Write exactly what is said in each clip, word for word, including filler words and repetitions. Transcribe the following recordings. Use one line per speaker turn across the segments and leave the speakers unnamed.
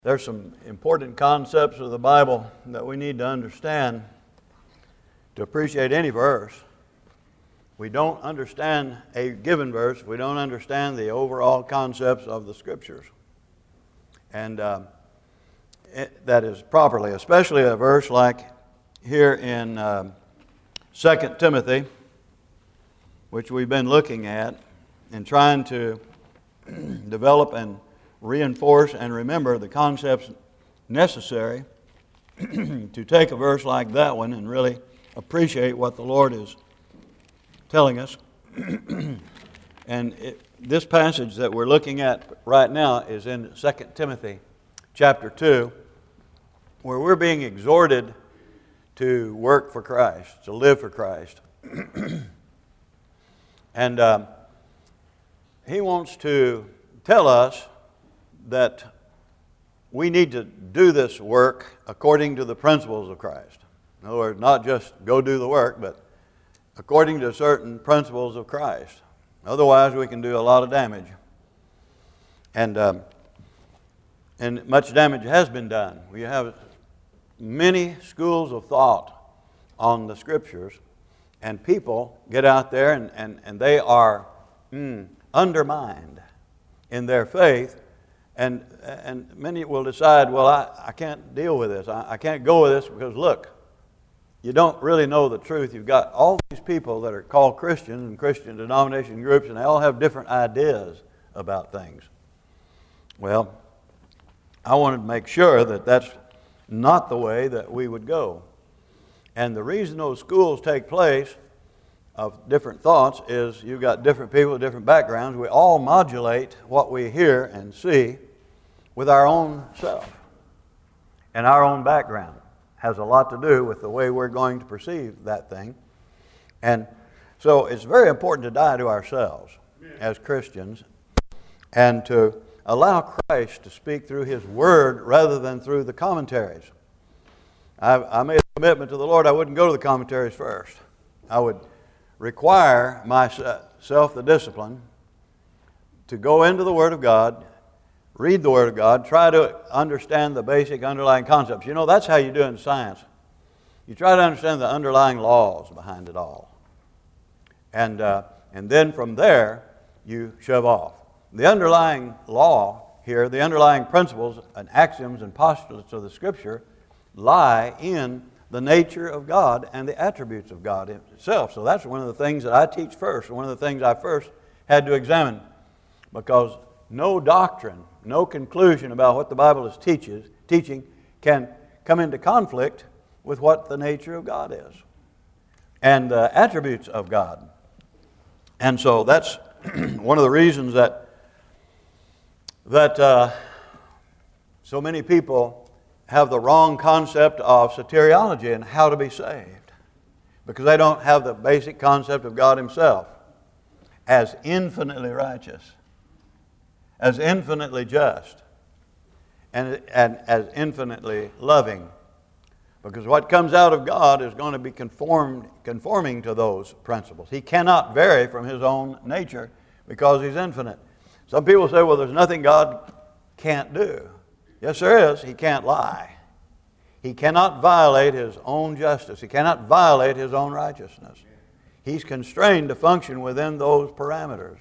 There's some important concepts of the Bible that we need to understand to appreciate any verse. We don't understand a given verse if we don't understand the overall concepts of the Scriptures. And uh, it, that is properly, especially a verse like here in uh, Second Timothy, which we've been looking at and trying to develop and reinforce and remember the concepts necessary to take a verse like that one and really appreciate what the Lord is telling us. And it, this passage that we're looking at right now is in Second Timothy chapter two, where we're being exhorted to work for Christ, to live for Christ. And um, he wants to tell us that we need to do this work according to the principles of Christ. In other words, not just go do the work, but according to certain principles of Christ. Otherwise, we can do a lot of damage. And um, and much damage has been done. We have many schools of thought on the Scriptures, and people get out there and, and, and they are mm, undermined in their faith. And and many will decide, well, I, I can't deal with this. I, I can't go with this because, look, you don't really know the truth. You've got all these people that are called Christians and Christian denomination groups, and they all have different ideas about things. Well, I wanted to make sure that that's not the way that we would go. And the reason those schools take place of different thoughts is you've got different people with different backgrounds. We all modulate what we hear and see with our own self. And our own background has a lot to do with the way we're going to perceive that thing. And so it's very important to die to ourselves as Christians and to allow Christ to speak through His Word rather than through the commentaries. I, I made a commitment to the Lord I wouldn't go to the commentaries first. I would require myself the discipline to go into the Word of God, read the Word of God, try to understand the basic underlying concepts. You know, that's how you do in science. You try to understand the underlying laws behind it all. And, uh, and then from there, you shove off. The underlying law here, the underlying principles and axioms and postulates of the Scripture lie in the nature of God and the attributes of God itself. So that's one of the things that I teach first, one of the things I first had to examine, because no doctrine, no conclusion about what the Bible is teaches, teaching can come into conflict with what the nature of God is and the attributes of God. And so that's one of the reasons that that uh, so many people have the wrong concept of soteriology and how to be saved, because they don't have the basic concept of God Himself as infinitely righteous, as infinitely just, and, and as infinitely loving. Because what comes out of God is going to be conformed, conforming to those principles. He cannot vary from His own nature because He's infinite. Some people say, well, there's nothing God can't do. Yes, there is. He can't lie. He cannot violate His own justice. He cannot violate His own righteousness. He's constrained to function within those parameters.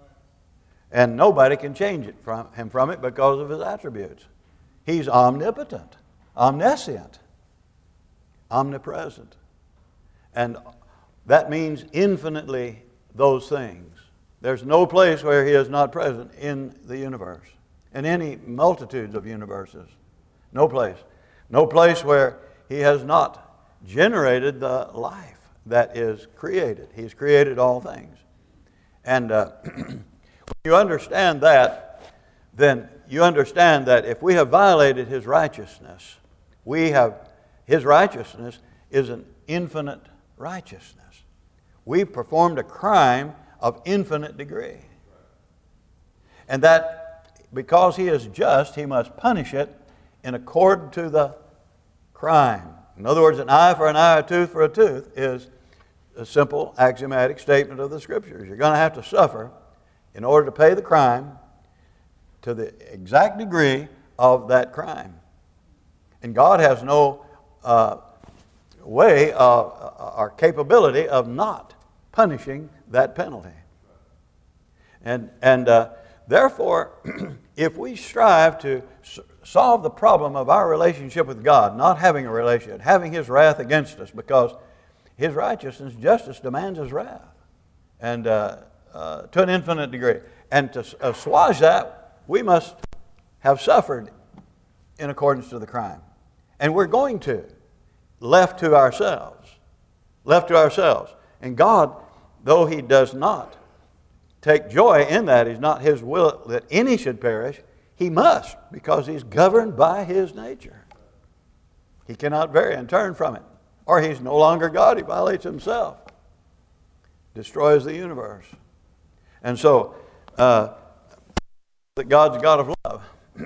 And nobody can change it from Him from it because of His attributes. He's omnipotent, omniscient, omnipresent. And that means infinitely those things. There's no place where He is not present in the universe, in any multitudes of universes. No place. No place where He has not generated the life that is created. He's created all things. And uh, when you understand that, then you understand that if we have violated His righteousness, we have, His righteousness is an infinite righteousness. We've performed a crime of infinite degree. And that because He is just, He must punish it in accord to the crime. In other words, an eye for an eye, a tooth for a tooth is a simple axiomatic statement of the Scriptures. You're going to have to suffer in order to pay the crime to the exact degree of that crime. And God has no uh, way of, or capability of not punishing that penalty. And, and uh, therefore, if we strive to s- solve the problem of our relationship with God, not having a relationship, having His wrath against us, because His righteousness, justice demands His wrath, and uh, uh, to an infinite degree. And to assuage that, we must have suffered in accordance to the crime. And we're going to, left to ourselves. Left to ourselves. And God, though He does not take joy in that, it's not His will that any should perish, He must, because He's governed by His nature. He cannot vary and turn from it. Or He's no longer God. He violates Himself. Destroys the universe. And so, uh, that God's a God of love.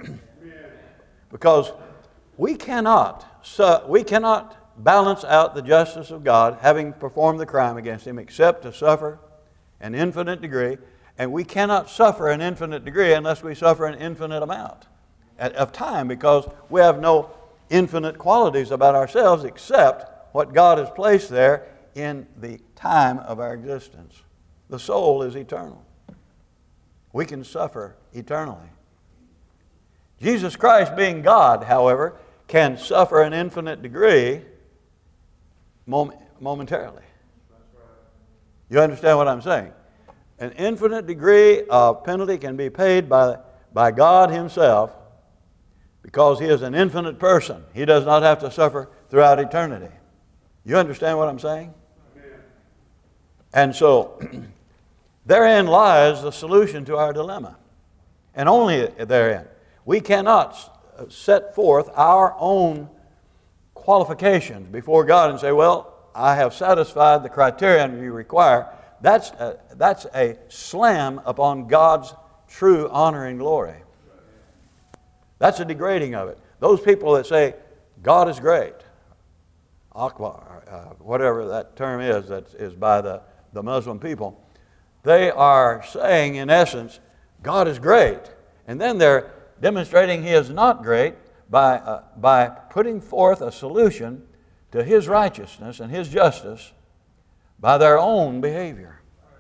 Because we cannot, so we cannot balance out the justice of God, having performed the crime against Him, except to suffer an infinite degree. And we cannot suffer an infinite degree unless we suffer an infinite amount of time, because we have no infinite qualities about ourselves except what God has placed there in the time of our existence. The soul is eternal. We can suffer eternally. Jesus Christ, being God, however, can suffer an infinite degree mom- momentarily. You understand what I'm saying? An infinite degree of penalty can be paid by, by God Himself, because He is an infinite person. He does not have to suffer throughout eternity. You understand what I'm saying? Amen. And so, therein lies the solution to our dilemma. And only therein. We cannot set forth our own qualifications before God and say, well, I have satisfied the criterion you require. That's a, that's a slam upon God's true honor and glory. That's a degrading of it. Those people that say, God is great, Akbar, uh, whatever that term is that is by the, the Muslim people, they are saying, in essence, God is great. And then they're demonstrating He is not great by, uh, by putting forth a solution to His righteousness and His justice by their own behavior,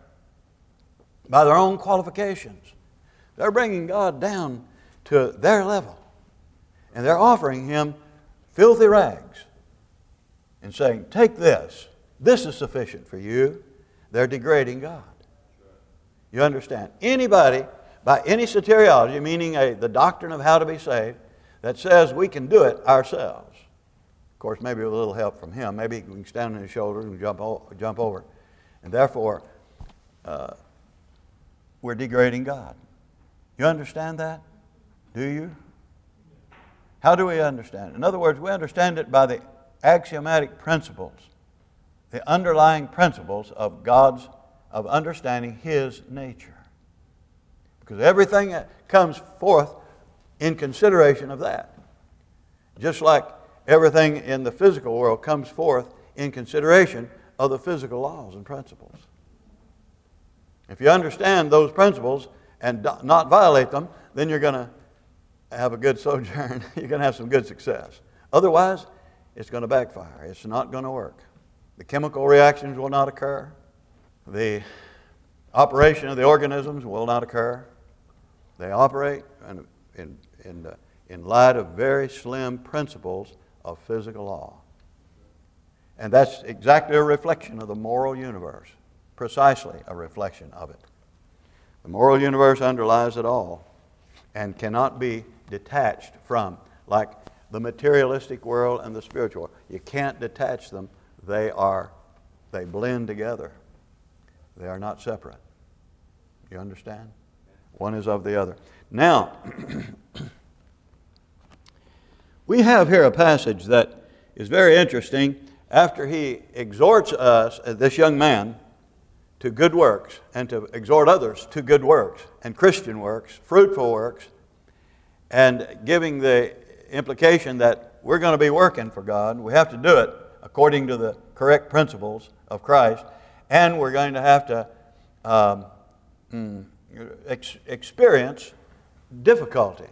by their own qualifications. They're bringing God down to their level. And they're offering Him filthy rags and saying, take this. This is sufficient for you. They're degrading God. You understand? Anybody, by any soteriology, meaning a, the doctrine of how to be saved, that says we can do it ourselves. Of course, maybe with a little help from Him. Maybe we can stand on His shoulders and jump, o- jump over. And therefore, uh, we're degrading God. You understand that? Do you? How do we understand it? In other words, we understand it by the axiomatic principles, the underlying principles of God's, of understanding His nature. Because everything that comes forth in consideration of that. Just like everything in the physical world comes forth in consideration of the physical laws and principles. If you understand those principles and not violate them, then you're going to have a good sojourn. You're going to have some good success. Otherwise, it's going to backfire. It's not going to work. The chemical reactions will not occur. The operation of the organisms will not occur. They operate in, in, in, uh, in light of very slim principles of physical law. And that's exactly a reflection of the moral universe. Precisely a reflection of it. The moral universe underlies it all and cannot be detached from, like the materialistic world and the spiritual world. You can't detach them. They are, they blend together. They are not separate. You understand? One is of the other. Now, we have here a passage that is very interesting. After he exhorts us, uh, this young man, to good works, and to exhort others to good works, and Christian works, fruitful works, and giving the implication that we're going to be working for God. We have to do it according to the correct principles of Christ, and we're going to have to um, ex- experience difficulty,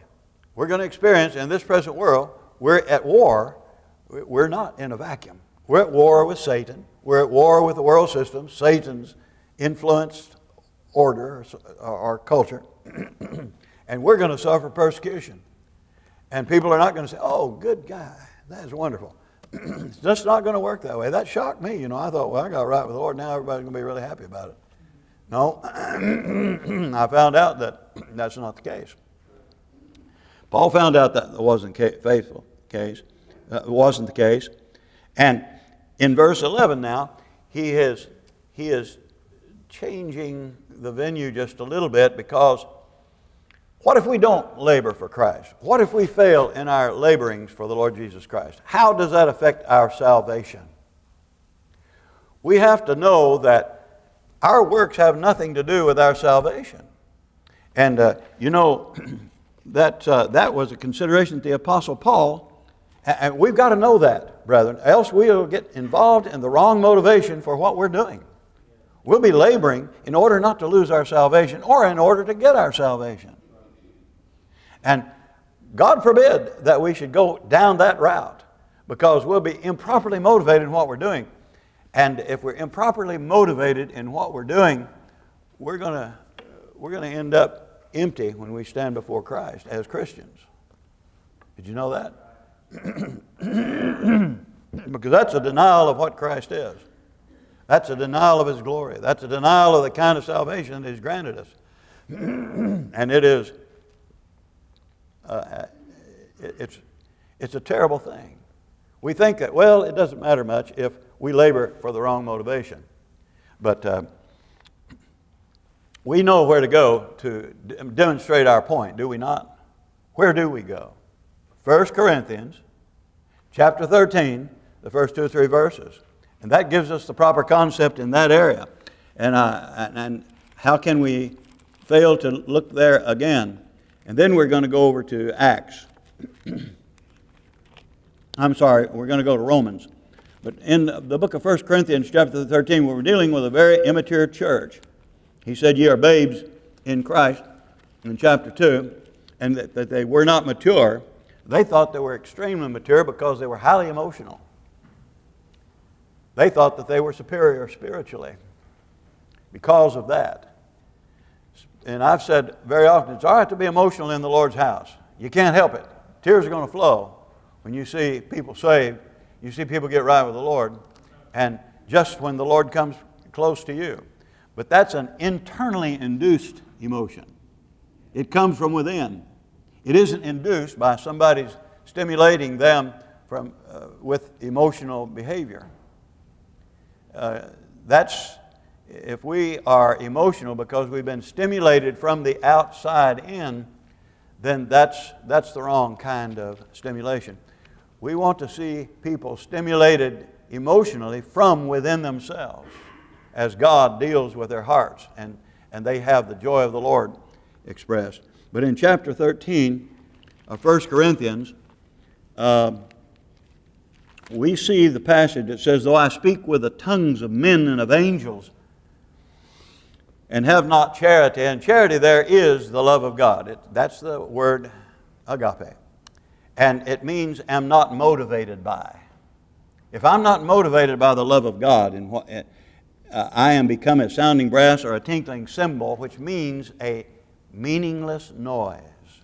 We're going to experience in this present world, we're at war. We're not in a vacuum. We're at war with Satan. We're at war with the world system, Satan's influenced order or, or culture. And we're going to suffer persecution. And people are not going to say, oh, good guy, that's wonderful. It's just not going to work that way. That shocked me. You know, I thought, well, I got right with the Lord. Now everybody's going to be really happy about it. No, I found out that that's not the case. Paul found out that it wasn't faithful case. Uh, it wasn't the case. And in verse eleven now, he is he is changing the venue just a little bit, because what if we don't labor for Christ? What if we fail in our laborings for the Lord Jesus Christ? How does that affect our salvation? We have to know that our works have nothing to do with our salvation. And uh, you know, that uh, that was a consideration that the Apostle Paul, and we've got to know that, brethren, else we'll get involved in the wrong motivation for what we're doing. We'll be laboring in order not to lose our salvation or in order to get our salvation. And God forbid that we should go down that route, because we'll be improperly motivated in what we're doing. And if we're improperly motivated in what we're doing, we're going to we're going to end up empty when we stand before Christ as Christians. Did you know that? Because that's a denial of what Christ is. That's a denial of His glory. That's a denial of the kind of salvation that He's granted us. And it is Uh, it's, it's a terrible thing. We think that, well, it doesn't matter much if we labor for the wrong motivation. But uh, we know where to go to d- demonstrate our point, do we not? Where do we go? First Corinthians chapter thirteen, the first two or three verses. And that gives us the proper concept in that area. And, uh, and, and how can we fail to look there again? And then we're going to go over to Acts. I'm sorry, we're going to go to Romans. But in the book of First Corinthians chapter thirteen, we're dealing with a very immature church. He said, ye are babes in Christ, in chapter two, and that, that they were not mature. They thought they were extremely mature because they were highly emotional. They thought that they were superior spiritually because of that. And I've said very often, it's all right to be emotional in the Lord's house. You can't help it. Tears are going to flow when you see people saved. You see people get right with the Lord. And just when the Lord comes close to you. But that's an internally induced emotion. It comes from within. It isn't induced by somebody's stimulating them from uh, with emotional behavior. Uh, that's... If we are emotional because we've been stimulated from the outside in, then that's, that's the wrong kind of stimulation. We want to see people stimulated emotionally from within themselves as God deals with their hearts and, and they have the joy of the Lord expressed. But in chapter thirteen of First Corinthians, uh, we see the passage that says, though I speak with the tongues of men and of angels, and have not charity. And charity there is the love of God. It, that's the word agape. And it means am not motivated by. If I'm not motivated by the love of God, and what, uh, I am become a sounding brass or a tinkling cymbal, which means a meaningless noise.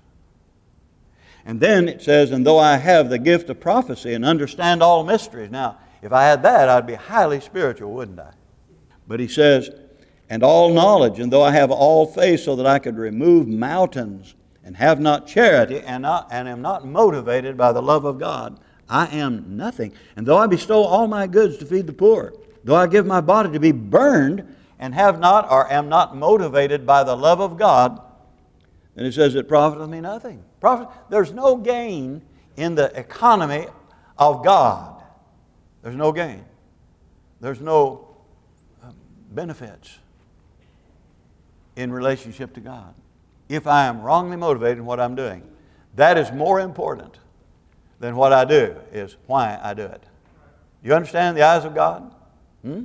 And then it says, and though I have the gift of prophecy and understand all mysteries. Now, if I had that, I'd be highly spiritual, wouldn't I? But he says, and all knowledge, and though I have all faith so that I could remove mountains, and have not charity, and, not, and am not motivated by the love of God, I am nothing. And though I bestow all my goods to feed the poor, though I give my body to be burned, and have not or am not motivated by the love of God, then it says it profiteth me nothing. Profit, there's no gain in the economy of God. There's no gain. There's no benefits in relationship to God if I am wrongly motivated in what I'm doing. That is more important than what I do, is why I do it. You understand the eyes of God? Hmm?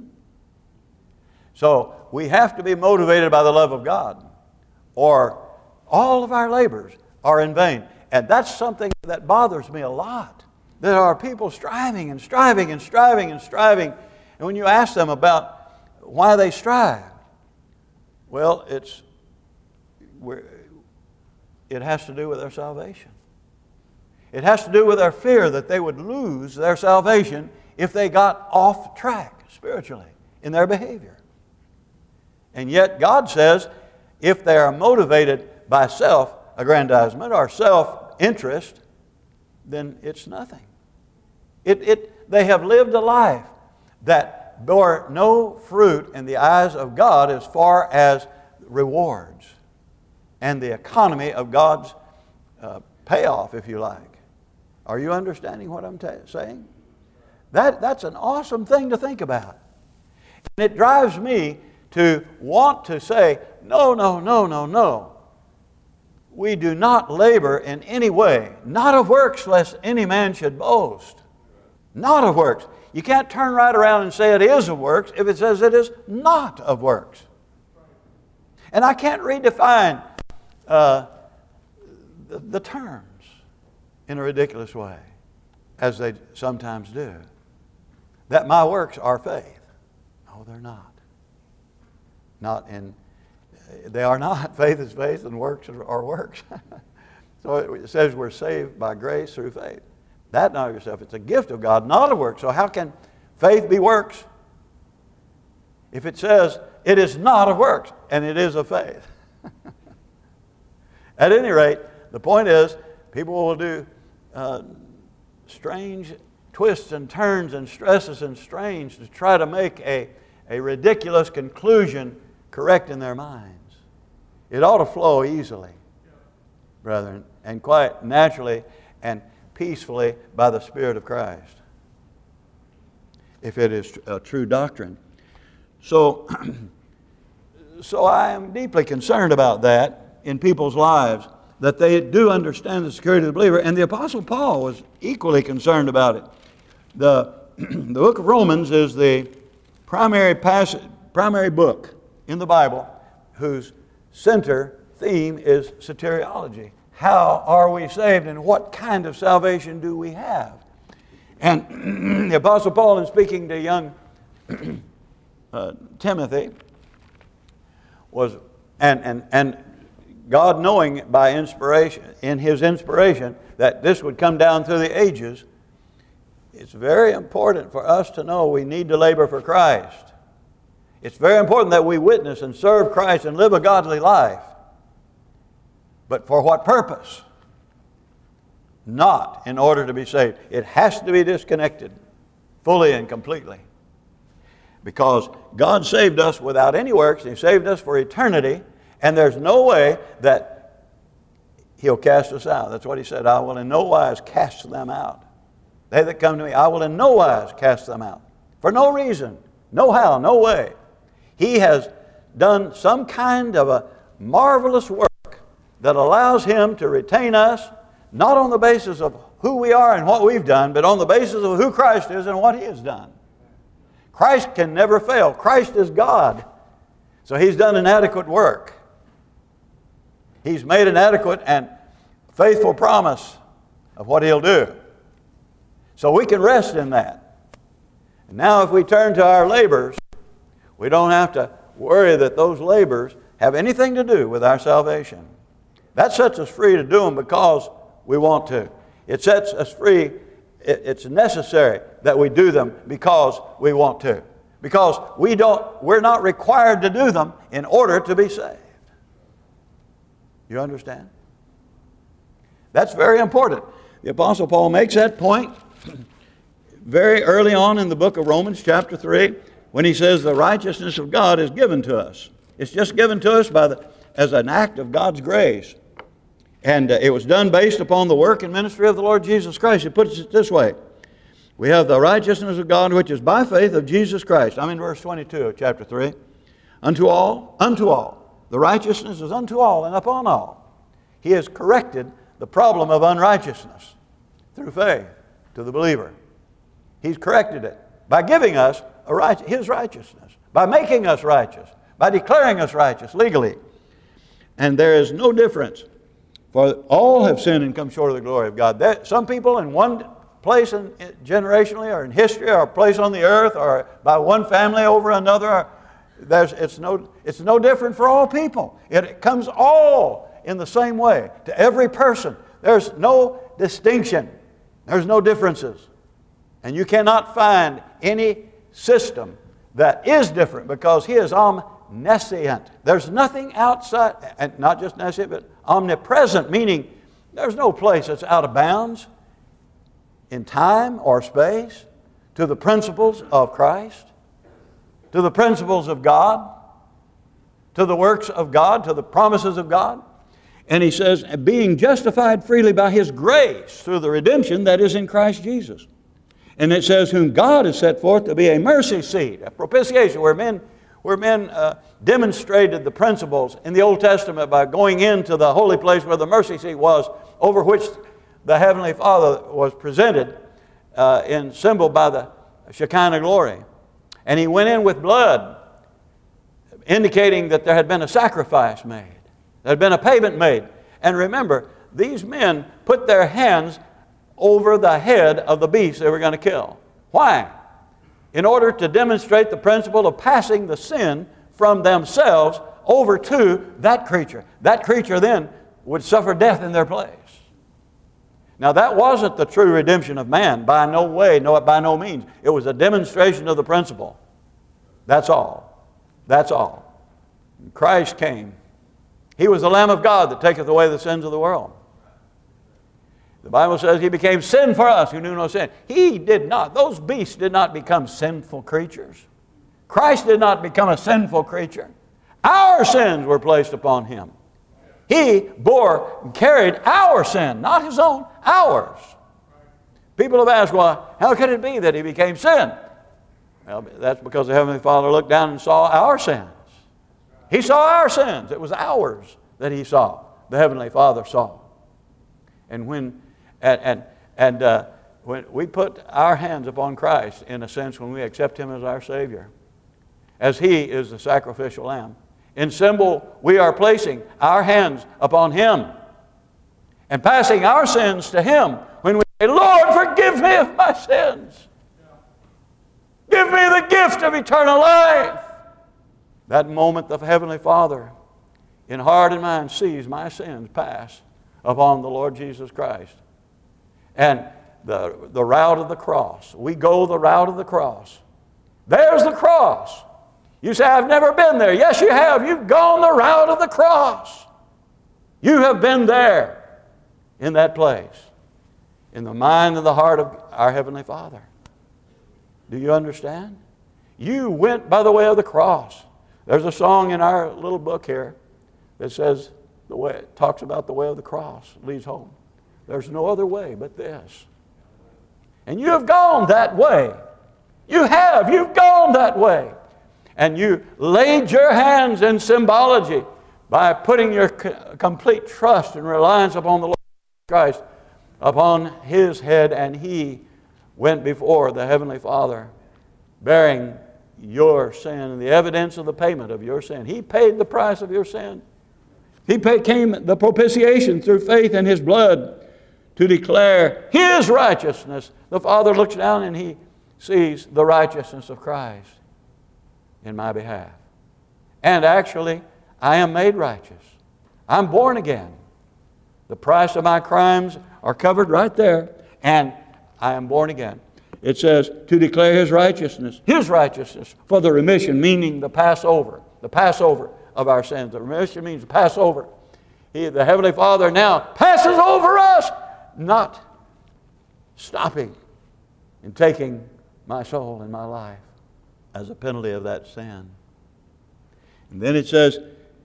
So we have to be motivated by the love of God, or all of our labors are in vain. And that's something that bothers me a lot. There are people striving and striving and striving and striving. And when you ask them about why they strive, well, it's we're, it has to do with their salvation. It has to do with their fear that they would lose their salvation if they got off track spiritually in their behavior. And yet God says if they are motivated by self-aggrandizement or self-interest, then it's nothing. It, it, they have lived a life that bore no fruit in the eyes of God as far as rewards and the economy of God's uh, payoff, if you like. Are you understanding what I'm ta- saying? That, that's an awesome thing to think about. And it drives me to want to say, no, no, no, no, no. We do not labor in any way, not of works, lest any man should boast. Not of works. You can't turn right around and say it is of works if it says it is not of works. And I can't redefine uh, the, the terms in a ridiculous way, as they sometimes do. That my works are faith. No, they're not. Not in, they are not. Faith is faith and works are works. So it says we're saved by grace through faith. That not of yourself. It's a gift of God, not of works. So how can faith be works? If it says it is not of works and it is of faith. At any rate, the point is people will do uh, strange twists and turns and stresses and strains to try to make a, a ridiculous conclusion correct in their minds. It ought to flow easily, brethren, and quite naturally and peacefully by the Spirit of Christ, if it is a true doctrine. So, so I am deeply concerned about that in people's lives, that they do understand the security of the believer. And the Apostle Paul was equally concerned about it. The, the book of Romans is the primary passage, primary book in the Bible whose center theme is soteriology. How are we saved and what kind of salvation do we have? And the Apostle Paul, in speaking to young uh, Timothy, was, and, and, and God knowing by inspiration, in His inspiration, that this would come down through the ages, it's very important for us to know we need to labor for Christ. It's very important that we witness and serve Christ and live a godly life. But for what purpose? Not in order to be saved. It has to be disconnected fully and completely. Because God saved us without any works. He saved us for eternity. And there's no way that He'll cast us out. That's what He said. I will in no wise cast them out. They that come to me, I will in no wise cast them out. For no reason, no how, no way. He has done some kind of a marvelous work that allows Him to retain us, not on the basis of who we are and what we've done, but on the basis of who Christ is and what He has done. Christ can never fail. Christ is God. So He's done an adequate work. He's made an adequate and faithful promise of what He'll do. So we can rest in that. And now if we turn to our labors, we don't have to worry that those labors have anything to do with our salvation. That sets us free to do them because we want to. It sets us free. It's necessary that we do them because we want to. Because we don't, we're not required to do them in order to be saved. You understand? That's very important. The Apostle Paul makes that point very early on in the book of Romans chapter three when he says the righteousness of God is given to us. It's just given to us by the, as an act of God's grace. And uh, it was done based upon the work and ministry of the Lord Jesus Christ. He puts it this way. We have the righteousness of God which is by faith of Jesus Christ. I'm in verse twenty-two of chapter three. Unto all, unto all. The righteousness is unto all and upon all. He has corrected the problem of unrighteousness through faith to the believer. He's corrected it by giving us a right, His righteousness, by making us righteous, by declaring us righteous legally. And there is no difference For all have sinned and come short of the glory of God. That, some people in one place in, in, generationally or in history or a place on the earth or by one family over another, or, there's, it's, no, it's no different for all people. It, it comes all in the same way to every person. There's no distinction. There's no differences. And you cannot find any system that is different because He is omniscient. There's nothing outside, and not just omniscient, but omnipresent, meaning there's no place that's out of bounds in time or space to the principles of Christ, to the principles of God, to the works of God, to the promises of God. And he says, being justified freely by His grace through the redemption that is in Christ Jesus. And it says, whom God has set forth to be a mercy seat, a propitiation, where men, where men uh, demonstrated the principles in the Old Testament by going into the holy place where the mercy seat was, over which the Heavenly Father was presented uh, in symbol by the Shekinah glory. And He went in with blood, indicating that there had been a sacrifice made. There had been a payment made. And remember, these men put their hands over the head of the beast they were going to kill. Why? In order to demonstrate the principle of passing the sin from themselves over to that creature. That creature then would suffer death in their place. Now that wasn't the true redemption of man, by no way, no, by no means. It was a demonstration of the principle. That's all. That's all. Christ came. He was the Lamb of God that taketh away the sins of the world. The Bible says He became sin for us who knew no sin. He did not. Those beasts did not become sinful creatures. Christ did not become a sinful creature. Our sins were placed upon Him. He bore and carried our sin, not His own, ours. People have asked, well, how could it be that He became sin? Well, that's because the Heavenly Father looked down and saw our sins. He saw our sins. It was ours that He saw. The Heavenly Father saw. And when and and, and uh, when we put our hands upon Christ, in a sense, when we accept Him as our Savior, as He is the sacrificial lamb, in symbol we are placing our hands upon Him and passing our sins to Him when we say, Lord, forgive me of my sins. Give me the gift of eternal life. That moment the Heavenly Father in heart and mind sees my sins pass upon the Lord Jesus Christ. And the, the route of the cross. We go the route of the cross. There's the cross. You say, I've never been there. Yes, you have. You've gone the route of the cross. You have been there in that place, in the mind and the heart of our Heavenly Father. Do you understand? You went by the way of the cross. There's a song in our little book here that says, the way it talks about the way of the cross leads home. There's no other way but this. And you have gone that way. You have. You've gone that way. And you laid your hands in symbology by putting your c- complete trust and reliance upon the Lord Christ, upon His head, and He went before the Heavenly Father, bearing your sin and the evidence of the payment of your sin. He paid the price of your sin. He became the propitiation through faith in His blood to declare His righteousness. The Father looks down and He sees the righteousness of Christ in my behalf. And actually, I am made righteous. I'm born again. The price of my crimes are covered right there, and I am born again. It says, to declare His righteousness, His righteousness for the remission, meaning the Passover, the Passover of our sins. The remission means Passover. He, the Heavenly Father now passes over us, not stopping and taking my soul and my life as a penalty of that sin. And then it says,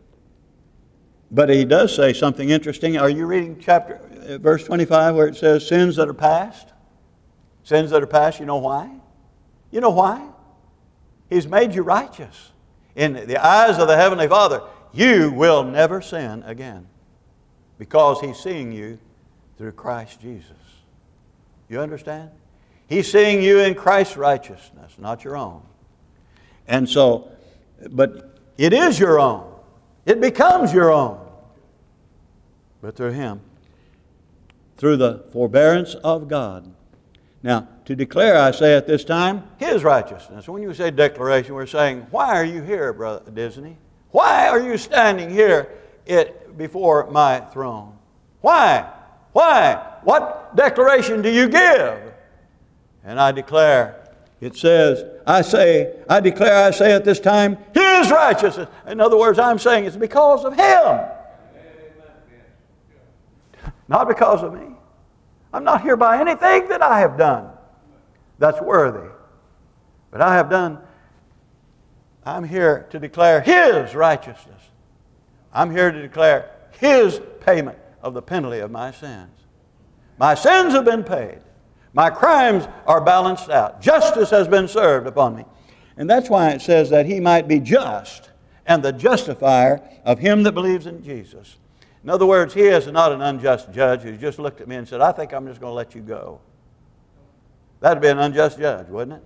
but He does say something interesting. Are you reading chapter, uh, verse twenty-five, where it says, sins that are past? Sins that are past, you know why? You know why? He's made you righteous. In the eyes of the Heavenly Father, you will never sin again because He's seeing you through Christ Jesus. You understand? He's seeing you in Christ's righteousness, not your own. And so, but it is your own. It becomes your own. but through Him. Through the forbearance of God. Now, to declare, I say at this time, His righteousness. When you say declaration, we're saying, why are you here, Brother Disney? Why are you standing here it, before my throne? Why? Why? What declaration do you give? And I declare, it says, I say, I declare, I say at this time, His righteousness. In other words, I'm saying it's because of Him. Not because of me. I'm not here by anything that I have done that's worthy. But I have done, I'm here to declare His righteousness. I'm here to declare His payment of the penalty of my sins. My sins have been paid. My crimes are balanced out. Justice has been served upon me. And that's why it says that He might be just and the justifier of him that believes in Jesus. In other words, He is not an unjust judge who just looked at me and said, I think I'm just going to let you go. That would be an unjust judge, wouldn't it?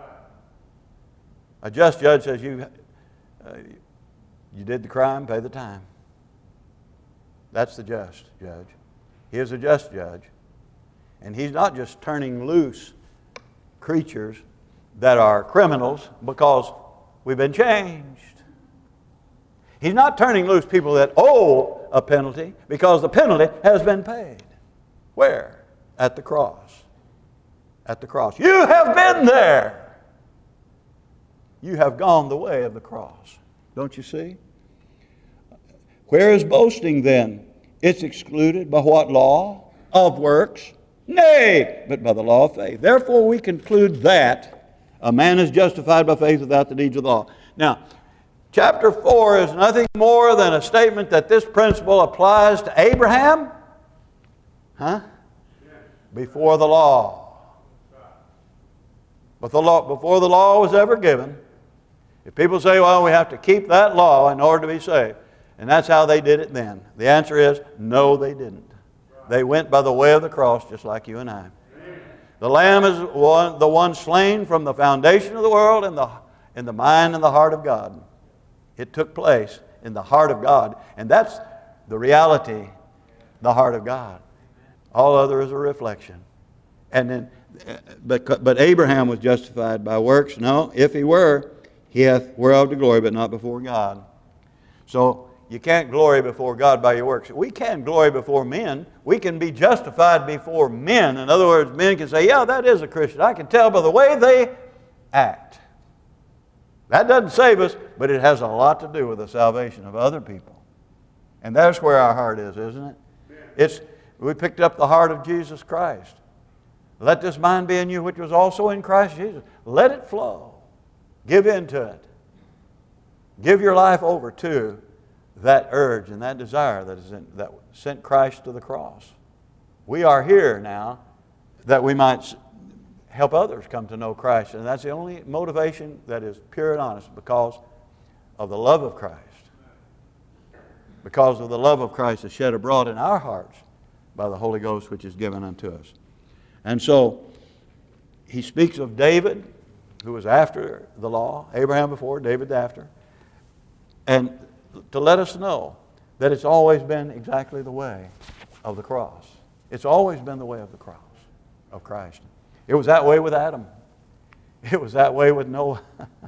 A just judge says, you, uh, you did the crime, pay the time. That's the just judge. He is a just judge. And He's not just turning loose creatures that are criminals because we've been changed. He's not turning loose people that owe a penalty because the penalty has been paid. Where? At the cross. At the cross. You have been there. You have gone the way of the cross. Don't you see? Where is boasting then? It's excluded by what law? Of works? Nay, but by the law of faith. Therefore we conclude that a man is justified by faith without the deeds of the law. Now, chapter four is nothing more than a statement that this principle applies to Abraham. Huh? Before the law. But the law, before the law was ever given, if people say, well, we have to keep that law in order to be saved, and that's how they did it then. The answer is, no, they didn't. They went by the way of the cross just like you and I. The Lamb is one, the one slain from the foundation of the world in the, in the mind and the heart of God. It took place in the heart of God. And that's the reality, the heart of God. All other is a reflection. And then, but, but Abraham was justified by works. No, if he were, he hath whereof to glory, but not before God. So you can't glory before God by your works. We can glory before men. We can be justified before men. In other words, men can say, yeah, that is a Christian. I can tell by the way they act. That doesn't save us, but it has a lot to do with the salvation of other people. And that's where our heart is, isn't it? It's, we picked up the heart of Jesus Christ. Let this mind be in you, which was also in Christ Jesus. Let it flow. Give in to it. Give your life over to that urge and that desire that is in, that sent Christ to the cross. We are here now that we might help others come to know Christ. And that's the only motivation that is pure and honest, because of the love of Christ. Because of the love of Christ is shed abroad in our hearts by the Holy Ghost which is given unto us. And so he speaks of David, who was after the law, Abraham before, David after, and to let us know that it's always been exactly the way of the cross. It's always been the way of the cross, of Christ. It was that way with Adam. It was that way with Noah.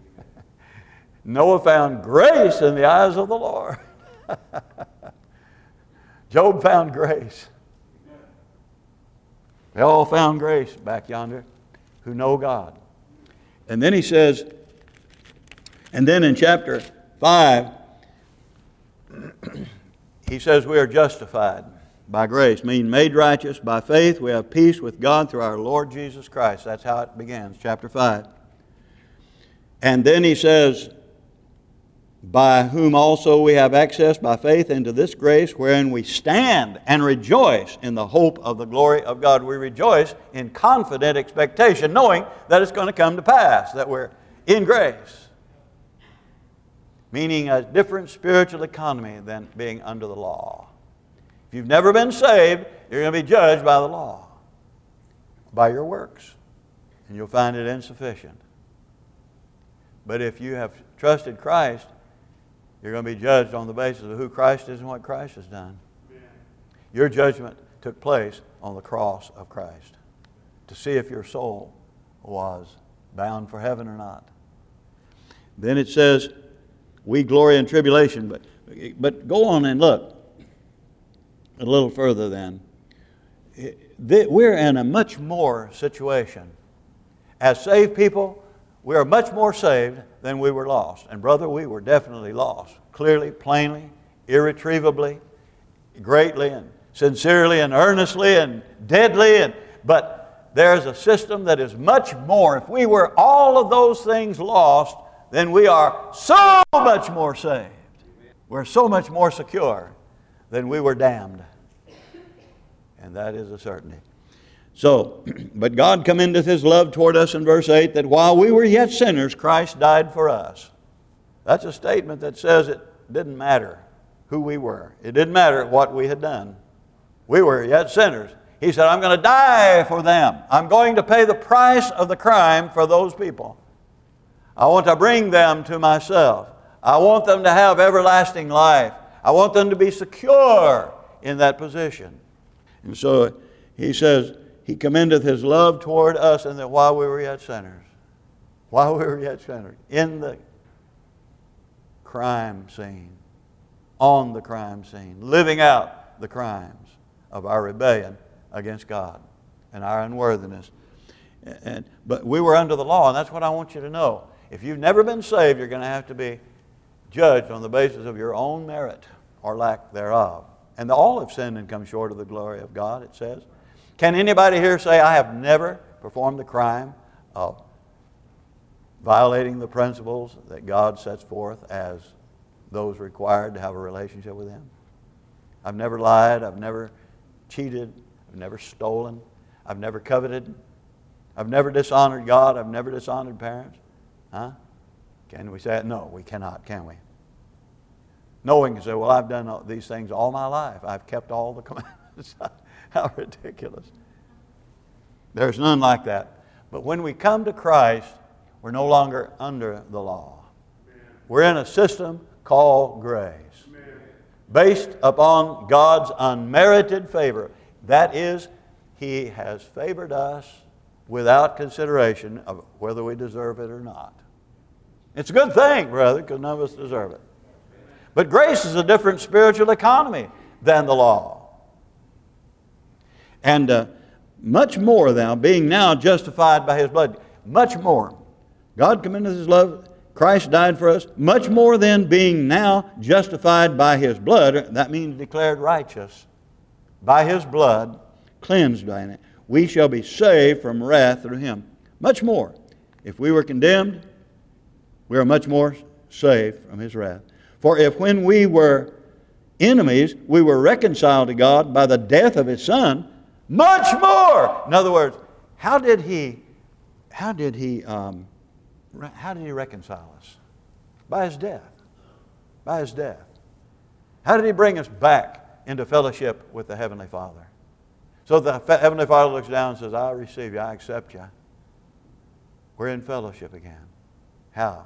Noah found grace in the eyes of the Lord. Job found grace. They all found grace back yonder who know God. And then he says, and then in chapter five, he says we are justified by grace, meaning made righteous by faith. We have peace with God through our Lord Jesus Christ. That's how it begins, chapter five. And then he says, by whom also we have access by faith into this grace, wherein we stand and rejoice in the hope of the glory of God. We rejoice in confident expectation, knowing that it's going to come to pass, that we're in grace. Meaning a different spiritual economy than being under the law. If you've never been saved, you're going to be judged by the law, by your works, and you'll find it insufficient. But if you have trusted Christ, you're going to be judged on the basis of who Christ is and what Christ has done. Your judgment took place on the cross of Christ to see if your soul was bound for heaven or not. Then it says, we glory in tribulation. But, but go on and look a little further then. We're in a much more situation. As saved people, we are much more saved than we were lost. And brother, we were definitely lost. Clearly, plainly, irretrievably, greatly, and sincerely, and earnestly, and deadly. And, but there's a system that is much more. If we were all of those things lost, then we are so much more saved. We're so much more secure than we were damned. And that is a certainty. So, but God commendeth His love toward us in verse eight, that while we were yet sinners, Christ died for us. That's a statement that says it didn't matter who we were. It didn't matter what we had done. We were yet sinners. He said, I'm going to die for them. I'm going to pay the price of the crime for those people. I want to bring them to myself. I want them to have everlasting life. I want them to be secure in that position. And so he says, He commendeth His love toward us, and that while we were yet sinners, while we were yet sinners, in the crime scene, on the crime scene, living out the crimes of our rebellion against God and our unworthiness. And, but we were under the law, and that's what I want you to know. If you've never been saved, you're going to have to be judged on the basis of your own merit or lack thereof. And all have sinned and come short of the glory of God, it says. Can anybody here say, I have never performed the crime of violating the principles that God sets forth as those required to have a relationship with Him? I've never lied. I've never cheated. I've never stolen. I've never coveted. I've never dishonored God. I've never dishonored parents. Huh? Can we say it? No, we cannot, can we? No one can say, well, I've done all these things all my life. I've kept all the commandments. How ridiculous. There's none like that. But when we come to Christ, we're no longer under the law. We're in a system called grace, based upon God's unmerited favor. That is, He has favored us without consideration of whether we deserve it or not. It's a good thing, brother, because none of us deserve it. But grace is a different spiritual economy than the law. And uh, much more thou, being now justified by His blood, much more. God commendeth His love, Christ died for us, much more than being now justified by His blood, that means declared righteous, by His blood, cleansed by it, we shall be saved from wrath through Him. Much more. If we were condemned, we are much more saved from His wrath. For if when we were enemies, we were reconciled to God by the death of His Son, much more. In other words, how did He, how did He, um, how did He reconcile us? By His death. By His death. How did He bring us back into fellowship with the Heavenly Father? So the Heavenly Father looks down and says, I receive you, I accept you. We're in fellowship again. How?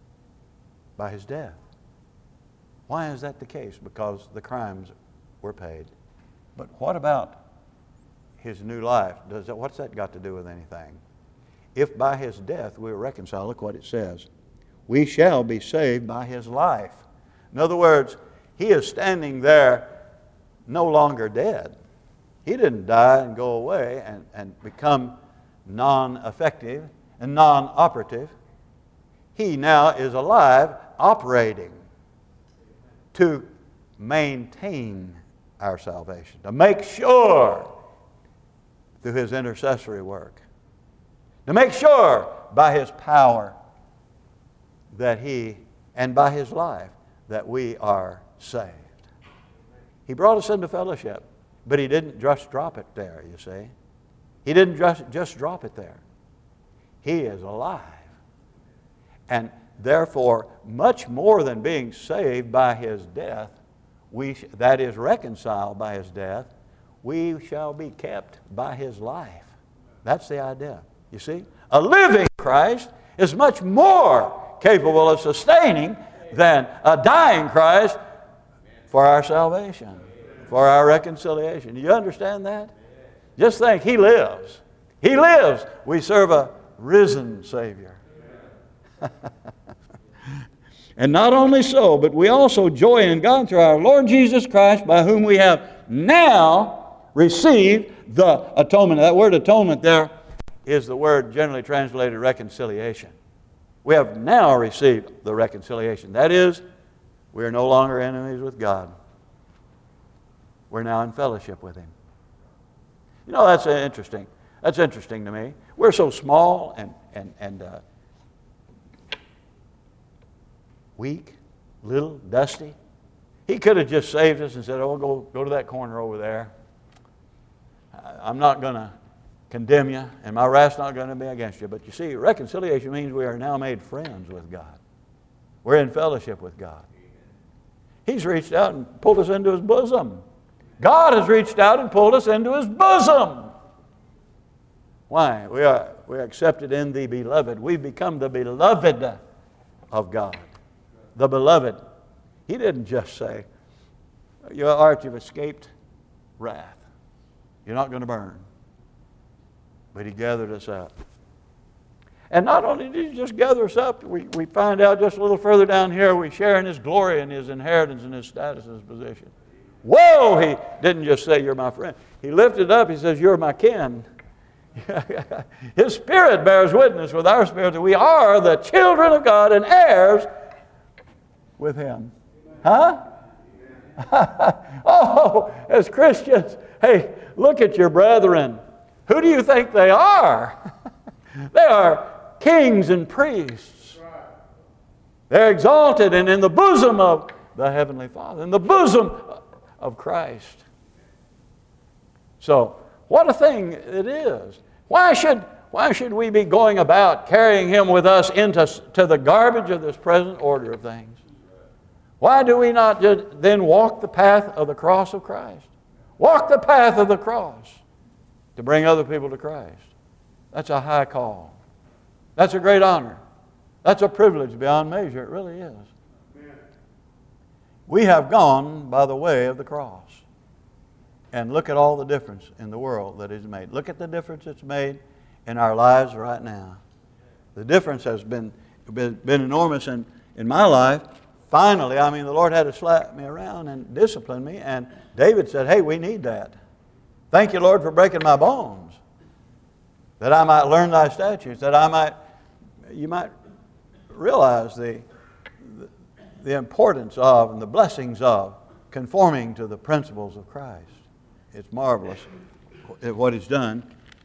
By His death. Why is that the case? Because the crimes were paid. But what about His new life? Does that, what's that got to do with anything? If by His death we were reconciled, look what it says. We shall be saved by His life. In other words, He is standing there no longer dead. He didn't die and go away and, and become non-effective and non-operative. He now is alive, operating to maintain our salvation, to make sure through His intercessory work, to make sure by His power that He, and by His life, that we are saved. He brought us into fellowship, but He didn't just drop it there, you see. He didn't just, just drop it there. He is alive. And therefore, much more than being saved by His death, we sh- that is reconciled by His death, we shall be kept by His life. That's the idea. You see? A living Christ is much more capable of sustaining than a dying Christ for our salvation, for our reconciliation. Do you understand that? Just think, He lives. He lives. We serve a risen Savior. And not only so, but we also joy in God through our Lord Jesus Christ, by whom we have now received the atonement. That word atonement there is the word generally translated reconciliation. We have now received the reconciliation. That is, we are no longer enemies with God. We're now in fellowship with Him. You know, that's interesting. That's interesting to me. We're so small and, and, and uh, weak, little, dusty. He could have just saved us and said, oh, go, go to that corner over there. I'm not going to condemn you, and my wrath's not going to be against you. But you see, reconciliation means we are now made friends with God. We're in fellowship with God. He's reached out and pulled us into His bosom. God has reached out and pulled us into His bosom. Why? We are, we are accepted in the beloved. We've become the beloved of God. The beloved. He didn't just say, you Art, you've escaped wrath. You're not going to burn. But He gathered us up. And not only did He just gather us up, we, we find out just a little further down here, we share in His glory and His inheritance and His status and His position. Whoa! He didn't just say, you're my friend. He lifted up, He says, you're my kin. His Spirit bears witness with our spirit that we are the children of God and heirs with Him. Huh? Oh, as Christians, hey, look at your brethren. Who do you think they are? They are kings and priests. They're exalted and in the bosom of the Heavenly Father, in the bosom of Christ. So, what a thing it is. Why should, why should we be going about carrying Him with us into to the garbage of this present order of things? Why do we not just then walk the path of the cross of Christ? Walk the path of the cross to bring other people to Christ. That's a high call. That's a great honor. That's a privilege beyond measure. It really is. We have gone by the way of the cross. And look at all the difference in the world that is made. Look at the difference it's made in our lives right now. The difference has been, been, been enormous in, in my life. Finally, I mean, the Lord had to slap me around and discipline me. And David said, hey, we need that. Thank you, Lord, for breaking my bones, that I might learn thy statutes, that I might, you might realize the, the, the importance of and the blessings of conforming to the principles of Christ. It's marvelous what He's done.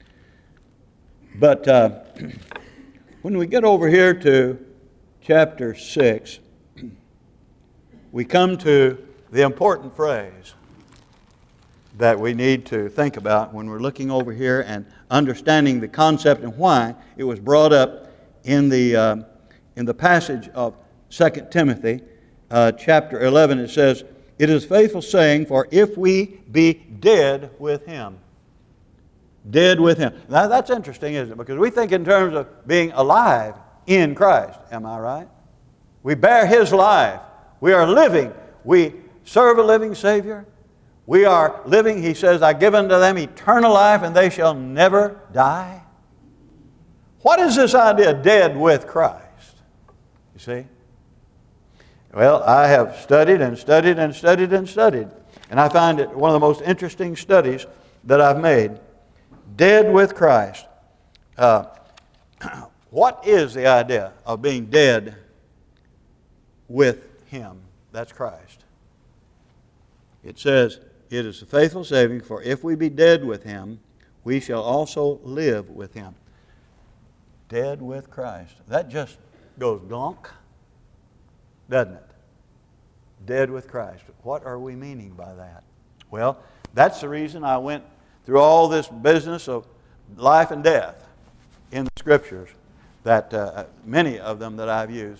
But uh, when we get over here to chapter six, we come to the important phrase that we need to think about when we're looking over here and understanding the concept and why it was brought up in the uh, in the passage of Second Timothy uh, chapter eleven. It says, "It is a faithful saying, for if we be dead with Him." Dead with Him. Now that's interesting, isn't it? Because we think in terms of being alive in Christ. Am I right? We bear His life. We are living. We serve a living Savior. We are living. He says, "I give unto them eternal life, and they shall never die." What is this idea, dead with Christ? You see? Well, I have studied and studied and studied and studied. And I find it one of the most interesting studies that I've made. Dead with Christ. Uh, what is the idea of being dead with Him? That's Christ. It says, "It is a faithful saving, for if we be dead with Him, we shall also live with Him." Dead with Christ. That just goes donk, doesn't it? Dead with Christ. What are we meaning by that? Well, that's the reason I went through all this business of life and death in the Scriptures, that uh, many of them that I've used.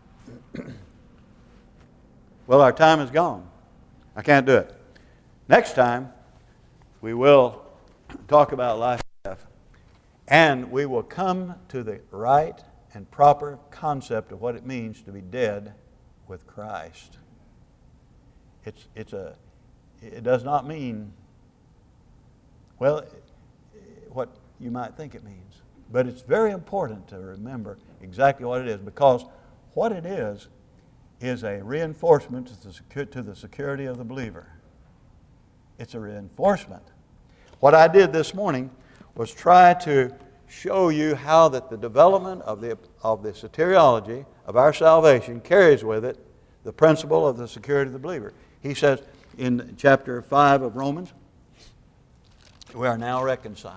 Well, our time is gone. I can't do it. Next time, we will talk about life and death, and we will come to the right and proper concept of what it means to be dead with Christ. It's, it's, a, it does not mean, well, what you might think it means. But it's very important to remember exactly what it is, because what it is is a reinforcement to the, secu- to the security of the believer. It's a reinforcement. What I did this morning was try to show you how that the development of the, of the soteriology of our salvation carries with it the principle of the security of the believer. He says in chapter five of Romans, we are now reconciled.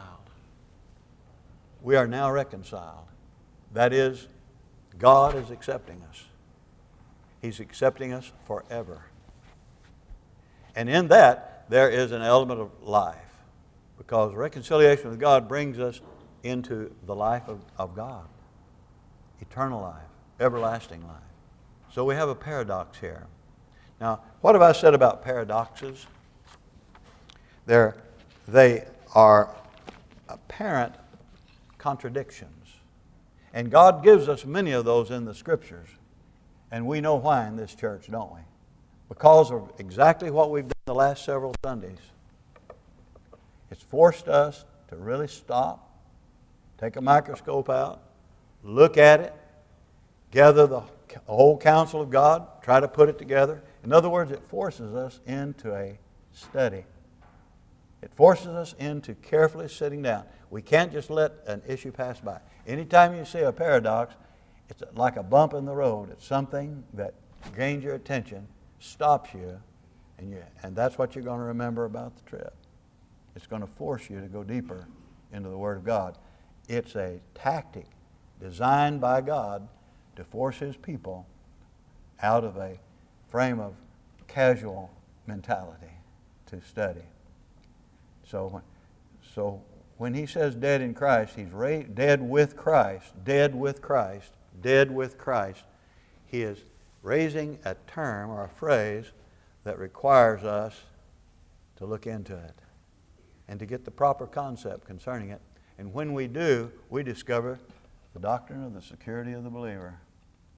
We are now reconciled. That is, God is accepting us. He's accepting us forever. And in that, there is an element of life, because reconciliation with God brings us into the life of, of God, eternal life, everlasting life. So we have a paradox here. Now, what have I said about paradoxes? They're, they are apparent contradictions. And God gives us many of those in the Scriptures. And we know why in this church, don't we? Because of exactly what we've done the last several Sundays. It's forced us to really stop, take a microscope out, look at it, gather the whole counsel of God, try to put it together. In other words, it forces us into a study. It forces us into carefully sitting down. We can't just let an issue pass by. Anytime you see a paradox, it's like a bump in the road. It's something that gains your attention, stops you, and you, and that's what you're going to remember about the trip. It's going to force you to go deeper into the Word of God. It's a tactic designed by God to force His people out of a frame of casual mentality to study. So when, so when He says dead in Christ, He's ra- dead with Christ, dead with Christ, dead with Christ. He is raising a term or a phrase that requires us to look into it and to get the proper concept concerning it. And when we do, we discover the doctrine of the security of the believer.